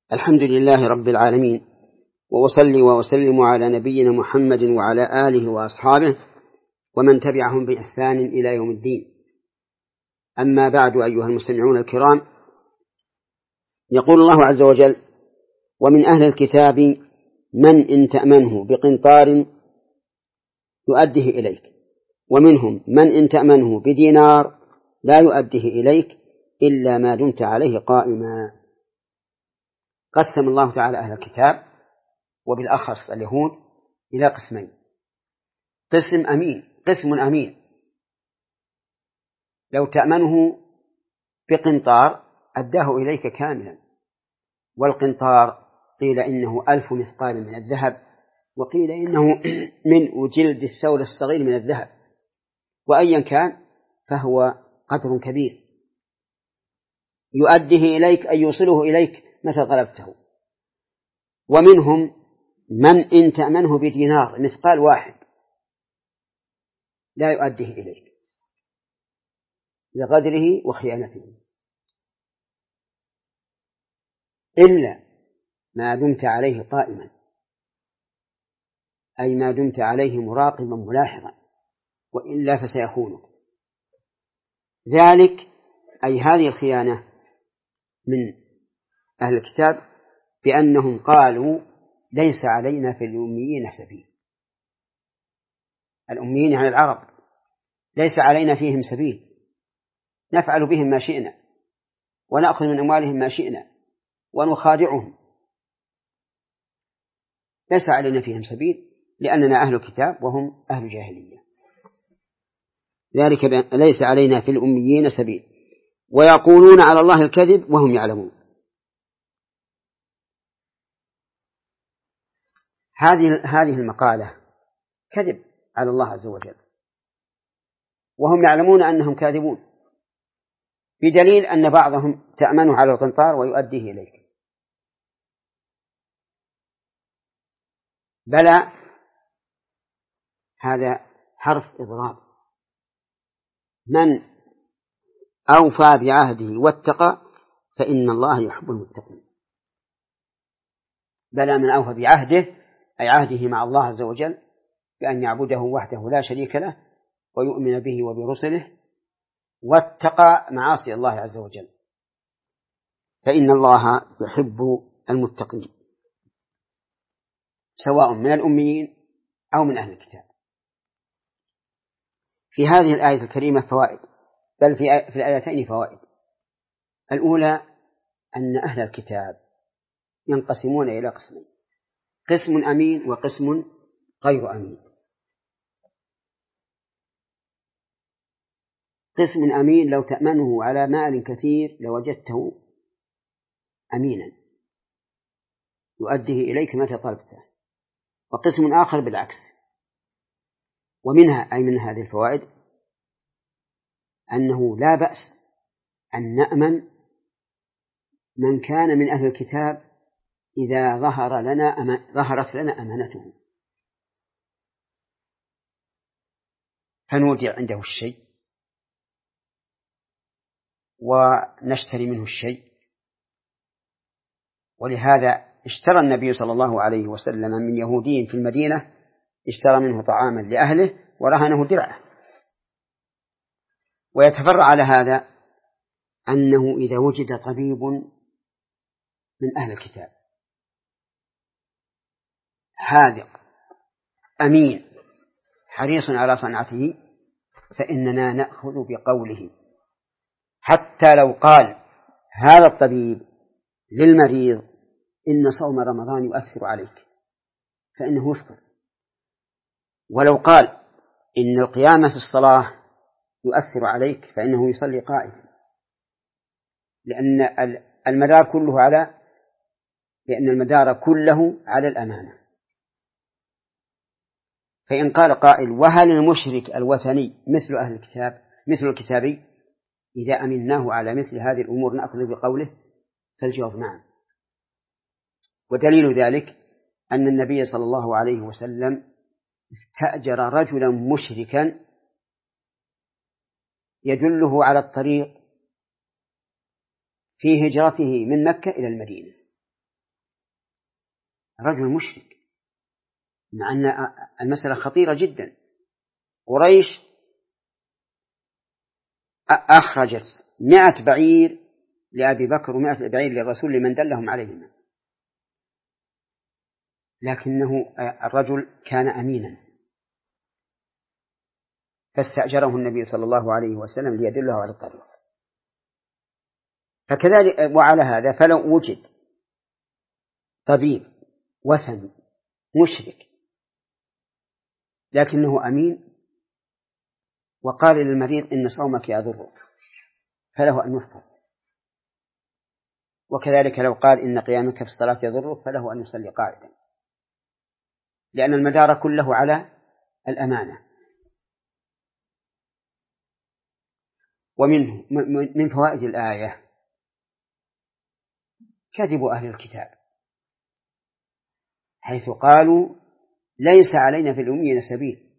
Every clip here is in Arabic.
الحمد لله رب العالمين، وأصلي وأسلم على نبينا محمد وعلى آله وأصحابه ومن تبعهم بإحسان إلى يوم الدين. أما بعد، أيها المستمعون الكرام، يقول الله عز وجل: ومن أهل الكتاب من إن تأمنه بقنطار يؤديه إليك، ومنهم من إن تأمنه بدينار لا يؤديه إليك إلا ما دمت عليه قائما. قسم الله تعالى أهل الكتاب وبالأخص اليهود إلى قسمين: قسم أمين لو تأمنه بقنطار أداه إليك كاملا، والقنطار قيل إنه 1000 مثقال من الذهب، وقيل إنه من جلد الثور الصغير من الذهب، وأيا كان فهو قدر كبير يؤديه إليك أي يوصله إليك متى طلبته. ومنهم من إن تأمنه بدينار مثقال واحد لا يؤديه إليك لغدره وخيانته إلا ما دمت عليه قائما، أي ما دمت عليه مراقبا ملاحظا، وإلا فسيخونك. ذلك أي هذه الخيانة من أهل الكتاب بأنهم قالوا: ليس علينا في الأميين سبيل. الأميين عن العرب ليس علينا فيهم سبيل، نفعل بهم ما شئنا ونأخذ من أموالهم ما شئنا ونخادعهم، ليس علينا فيهم سبيل لأننا أهل الكتاب وهم أهل جاهلية. ذلك ليس علينا في الأميين سبيل ويقولون على الله الكذب وهم يعلمون. هذه المقالة كذب على الله عز وجل، وهم يعلمون أنهم كاذبون، بدليل أن بعضهم تأمنه على القنطار ويؤديه إليك. بلى، هذا حرف إضراب. من أوفى بعهده واتقى فإن الله يحب المتقين. بلى، من أوفى بعهده أي عهده مع الله عز وجل بأن يعبده وحده لا شريك له ويؤمن به وبرسله، واتقى معاصي الله عز وجل، فإن الله يحب المتقين، سواء من الأميين أو من أهل الكتاب. في هذه الآية الكريمة فوائد، بل في الآيتين فوائد. الأولى أن أهل الكتاب ينقسمون إلى قسمين: قسم أمين وقسم غير أمين. قسم أمين لو تأمنه على مال كثير لوجدته أمينا يؤديه إليك متى طلبته. وقسم آخر بالعكس. ومنها أي من هذه الفوائد أنه لا بأس أن نأمن من كان من أهل الكتاب إذا ظهرت لنا أمانته، فنودع عنده الشيء ونشتري منه الشيء. ولهذا اشترى النبي صلى الله عليه وسلم من يهودي في المدينة، اشترى منه طعاما لأهله ورهنه درعه. ويتفرع على هذا أنه إذا وجد طبيب من أهل الكتاب حاذق أمين حريص على صنعته فإننا نأخذ بقوله، حتى لو قال هذا الطبيب للمريض إن صوم رمضان يؤثر عليك فإنه يفطر، ولو قال إن القيام في الصلاة يؤثر عليك فإنه يصلي قائما، لأن المدار كله على الأمانة. فإن قال قائل: وهل المشرك الوثني مثل الكتابي إذا أمناه على مثل هذه الأمور نأخذ بقوله؟ فالجواب نعم. ودليل ذلك أن النبي صلى الله عليه وسلم استأجر رجلا مشركا يدله على الطريق في هجرته من مكة إلى المدينة، رجل مشرك، مع أن المسألة خطيرة جدا. قريش أخرجت 100 بعير لأبي بكر و100 بعير للرسول لمن دلهم عليهما، لكنه الرجل كان أمينا فاستأجره النبي صلى الله عليه وسلم ليدله على الطريق. فكذلك وعلى هذا فلو وجد طبيب وثني مشرك لكنه أمين وقال للمريض إن صومك يضرك فله أن يفطر، وكذلك لو قال إن قيامك في الصلاة يضرك فله أن يصلي قاعدا، لأن المدار كله على الأمانة. ومنه من فوائد الآية كذب أهل الكتاب، حيث قالوا ليس علينا في الأميين سبيل،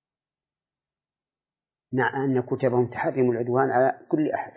مع أن كتبهم تحرم العدوان على كل أحد.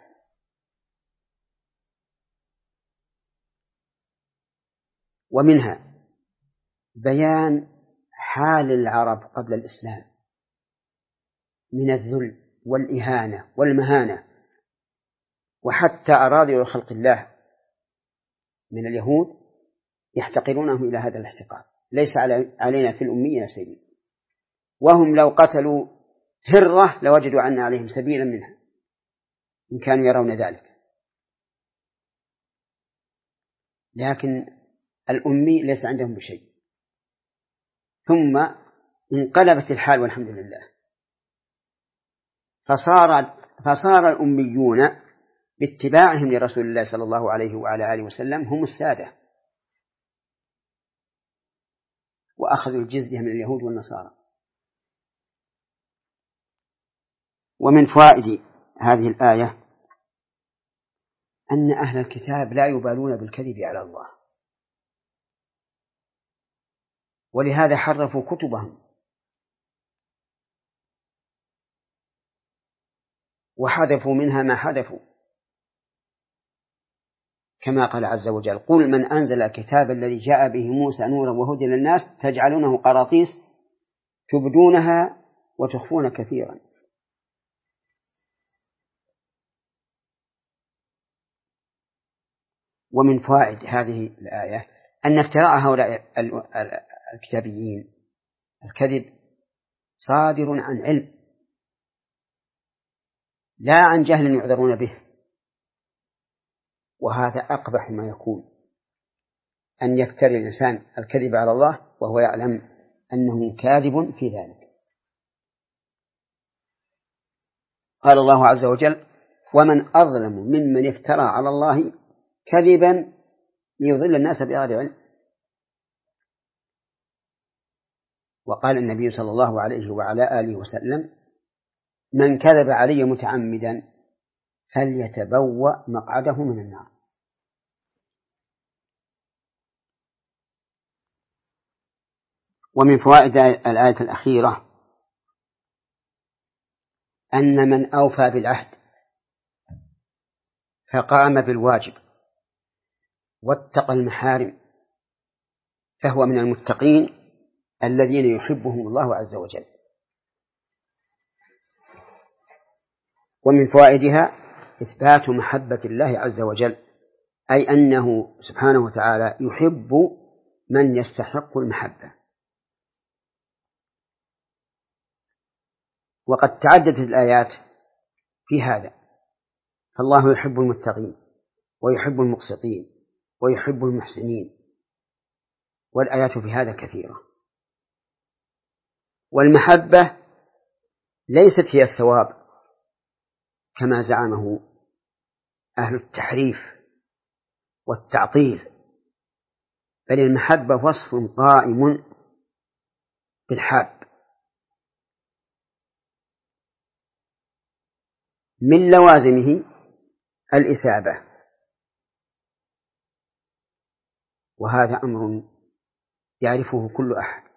ومنها بيان حال العرب قبل الإسلام من الذل والإهانة والمهانة، وحتى أراضي خلق الله من اليهود يحتقرونهم إلى هذا الاحتقار. ليس علينا في الأميين سبيل، وهم لو قتلوا هرة لوجدوا أن عليهم سبيلا منها إن كانوا يرون ذلك. لكن الأمي ليس عندهم بشيء. ثم انقلبت الحال والحمد لله، فصار الأميون باتباعهم لرسول الله صلى الله عليه وعلى آله وسلم هم السادة، وأخذوا الجزية من اليهود والنصارى. ومن فوائد هذه الآية أن أهل الكتاب لا يبالون بالكذب على الله، ولهذا حرفوا كتبهم وحذفوا منها ما حذفوا، كما قال عز وجل قل من أنزل الكتاب الذي جاء به موسى نورا وهدى للناس تجعلونه قراطيس تبدونها وتخفون كثيرا. ومن فوائد هذه الآية أن افتراء هؤلاء الكتابيين الكذب صادر عن علم لا عن جهل يعذرون به، وهذا أقبح ما يكون أن يفتري الإنسان الكذب على الله وهو يعلم أنه كاذب في ذلك. قال الله عز وجل ومن أظلم ممن افترى على الله كذبا ليضل الناس بغير علم. وقال النبي صلى الله عليه وعلى آله وسلم من كذب علي متعمدا فليتبوأ مقعده من النار. ومن فوائد الآية الأخيرة أن من أوفى بالعهد فقام بالواجب واتقى المحارم فهو من المتقين الذين يحبهم الله عز وجل. ومن فوائدها إثبات محبة الله عز وجل، أي أنه سبحانه وتعالى يحب من يستحق المحبة. وقد تعددت الآيات في هذا، فالله يحب المتقين ويحب المقسطين ويحب المحسنين، والآيات في هذا كثيرة. والمحبة ليست هي الثواب كما زعمه أهل التحريف والتعطيل، بل المحبة وصف قائم بالحاب، من لوازمه الإثابة، وهذا أمر يعرفه كل أحد.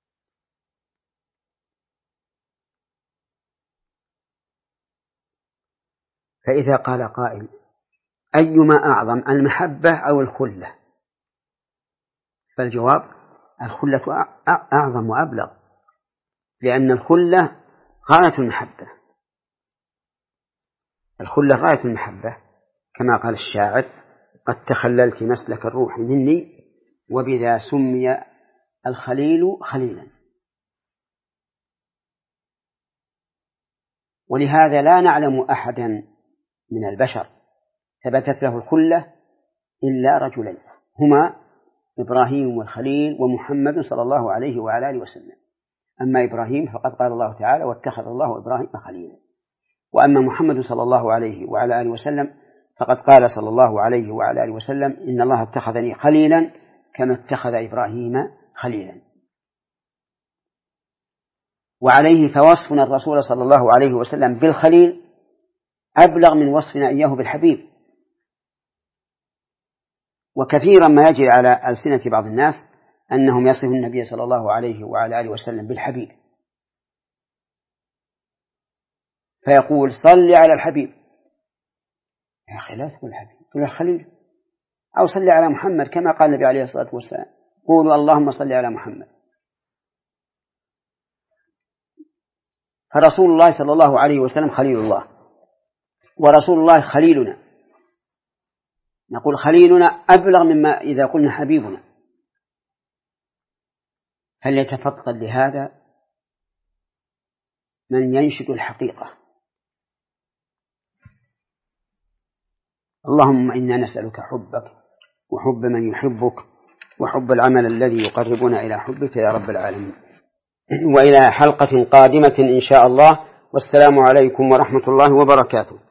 فإذا قال قائل أيما أعظم المحبة أو الخلة؟ فالجواب الخلة أعظم وأبلغ، لأن الخلة غاية المحبة، الخلة غاية المحبة، كما قال الشاعر: قد تخللت مسلك الروح مني وبذا سمي الخليل خليلا. ولهذا لا نعلم أحدا من البشر ثبتت له الخلة إلا رجلين، هما إبراهيم والخليل ومحمد صلى الله عليه وعلى آله وسلم. أما إبراهيم فقد قال الله تعالى: واتخذ الله إبراهيم خليلا. وأما محمد صلى الله عليه وعلى آله وسلم فقد قال صلى الله عليه وعلى آله وسلم: إن الله اتخذني خليلا كما اتخذ إبراهيم خليلا. وعليه فوصفنا الرسول صلى الله عليه وسلم بالخليل أبلغ من وصفنا إياه بالحبيب. وكثيرا ما يجري على ألسنة بعض الناس أنهم يصفون النبي صلى الله عليه وعلى آله وسلم بالحبيب، فيقول: صل على الحبيب. يا أخي لا تقول الحبيب، تقول الخليل، أو صل على محمد كما قال النبي عليه الصلاة والسلام: قولوا اللهم صل على محمد. فرسول الله صلى الله عليه وسلم خليل الله، ورسول الله خليلنا، نقول خليلنا أبلغ مما إذا قلنا حبيبنا. هل يتفقد لهذا من ينشد الحقيقة؟ اللهم إنا نسألك حبك وحب من يحبك وحب العمل الذي يقربنا إلى حبك يا رب العالمين. وإلى حلقة قادمة إن شاء الله، والسلام عليكم ورحمة الله وبركاته.